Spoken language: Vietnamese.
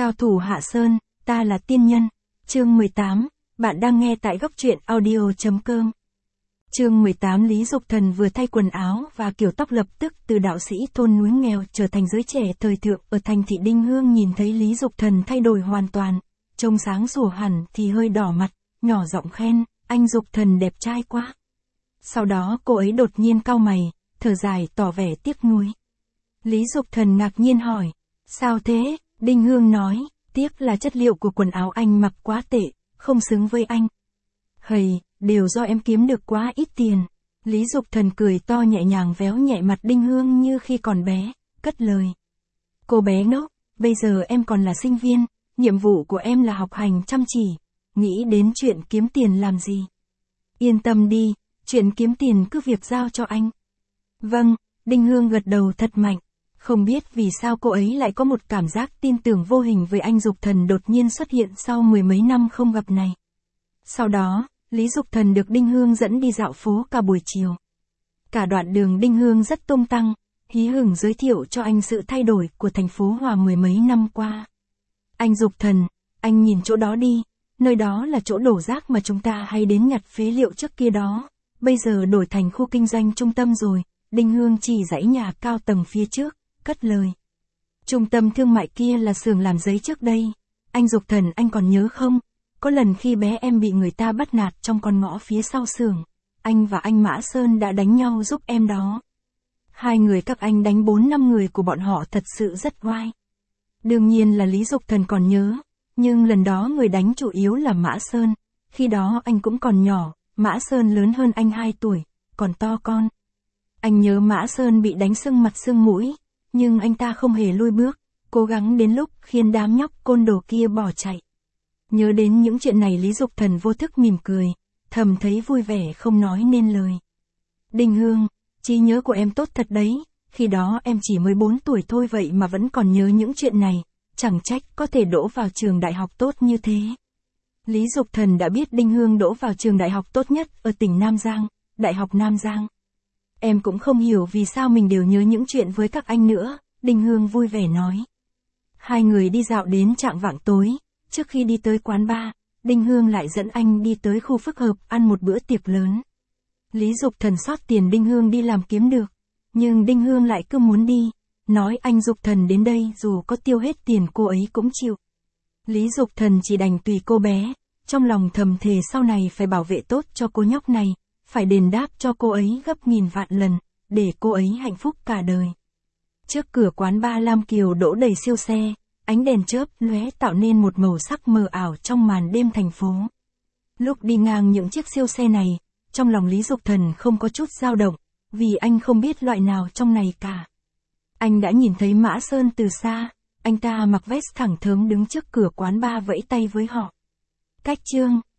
Cao thủ Hạ Sơn, ta là tiên nhân. Chương 18, bạn đang nghe tại góc truyện audio.com. Chương 18 Lý Dục Thần vừa thay quần áo và kiểu tóc lập tức từ đạo sĩ thôn núi nghèo trở thành giới trẻ thời thượng ở thành thị Đinh Hương nhìn thấy Lý Dục Thần thay đổi hoàn toàn, trông sáng sủa hẳn thì hơi đỏ mặt, nhỏ giọng khen, anh Dục Thần đẹp trai quá. Sau đó cô ấy đột nhiên cau mày, thở dài tỏ vẻ tiếc nuối. Lý Dục Thần ngạc nhiên hỏi, sao thế? Đinh Hương nói, tiếc là chất liệu của quần áo anh mặc quá tệ, không xứng với anh. Hầy, đều do em kiếm được quá ít tiền. Lý Dục Thần cười to nhẹ nhàng véo nhẹ mặt Đinh Hương như khi còn bé, cất lời. Cô bé ngốc, bây giờ em còn là sinh viên, nhiệm vụ của em là học hành chăm chỉ, nghĩ đến chuyện kiếm tiền làm gì. Yên tâm đi, chuyện kiếm tiền cứ việc giao cho anh. Vâng, Đinh Hương gật đầu thật mạnh. Không biết vì sao cô ấy lại có một cảm giác tin tưởng vô hình với anh Dục Thần đột nhiên xuất hiện sau mười mấy năm không gặp này. Sau đó, Lý Dục Thần được Đinh Hương dẫn đi dạo phố cả buổi chiều. Cả đoạn đường Đinh Hương rất tung tăng, hí hửng giới thiệu cho anh sự thay đổi của thành phố Hòa mười mấy năm qua. Anh Dục Thần, anh nhìn chỗ đó đi, nơi đó là chỗ đổ rác mà chúng ta hay đến nhặt phế liệu trước kia đó, bây giờ đổi thành khu kinh doanh trung tâm rồi. Đinh Hương chỉ dãy nhà cao tầng phía trước, cất lời. Trung tâm thương mại kia là xưởng làm giấy trước đây. Anh Dục Thần anh còn nhớ không? Có lần khi bé em bị người ta bắt nạt trong con ngõ phía sau xưởng, anh và anh Mã Sơn đã đánh nhau giúp em đó. Hai người các anh đánh 4-5 người của bọn họ thật sự rất oai. Đương nhiên là Lý Dục Thần còn nhớ, nhưng lần đó người đánh chủ yếu là Mã Sơn, khi đó anh cũng còn nhỏ, Mã Sơn lớn hơn anh 2 tuổi, còn to con. Anh nhớ Mã Sơn bị đánh sưng mặt sưng mũi, nhưng anh ta không hề lui bước, cố gắng đến lúc khiến đám nhóc côn đồ kia bỏ chạy. Nhớ đến những chuyện này Lý Dục Thần vô thức mỉm cười, thầm thấy vui vẻ không nói nên lời. Đinh Hương, trí nhớ của em tốt thật đấy, khi đó em chỉ mới 4 tuổi thôi vậy mà vẫn còn nhớ những chuyện này, chẳng trách có thể đỗ vào trường đại học tốt như thế. Lý Dục Thần đã biết Đinh Hương đỗ vào trường đại học tốt nhất ở tỉnh Nam Giang, Đại học Nam Giang. Em cũng không hiểu vì sao mình đều nhớ những chuyện với các anh nữa, Đinh Hương vui vẻ nói. Hai người đi dạo đến chạng vạng tối, trước khi đi tới quán bar, Đinh Hương lại dẫn anh đi tới khu phức hợp ăn một bữa tiệc lớn. Lý Dục Thần sót tiền Đinh Hương đi làm kiếm được, nhưng Đinh Hương lại cứ muốn đi, nói anh Dục Thần đến đây dù có tiêu hết tiền cô ấy cũng chịu. Lý Dục Thần chỉ đành tùy cô bé, trong lòng thầm thề sau này phải bảo vệ tốt cho cô nhóc này, phải đền đáp cho cô ấy gấp nghìn vạn lần, để cô ấy hạnh phúc cả đời. Trước cửa quán bar Lam Kiều đỗ đầy siêu xe, ánh đèn chớp lóe tạo nên một màu sắc mờ ảo trong màn đêm thành phố. Lúc đi ngang những chiếc siêu xe này, trong lòng Lý Dục Thần không có chút dao động, vì anh không biết loại nào trong này cả. Anh đã nhìn thấy Mã Sơn từ xa, anh ta mặc vest thẳng thớm đứng trước cửa quán bar vẫy tay với họ. Cách chương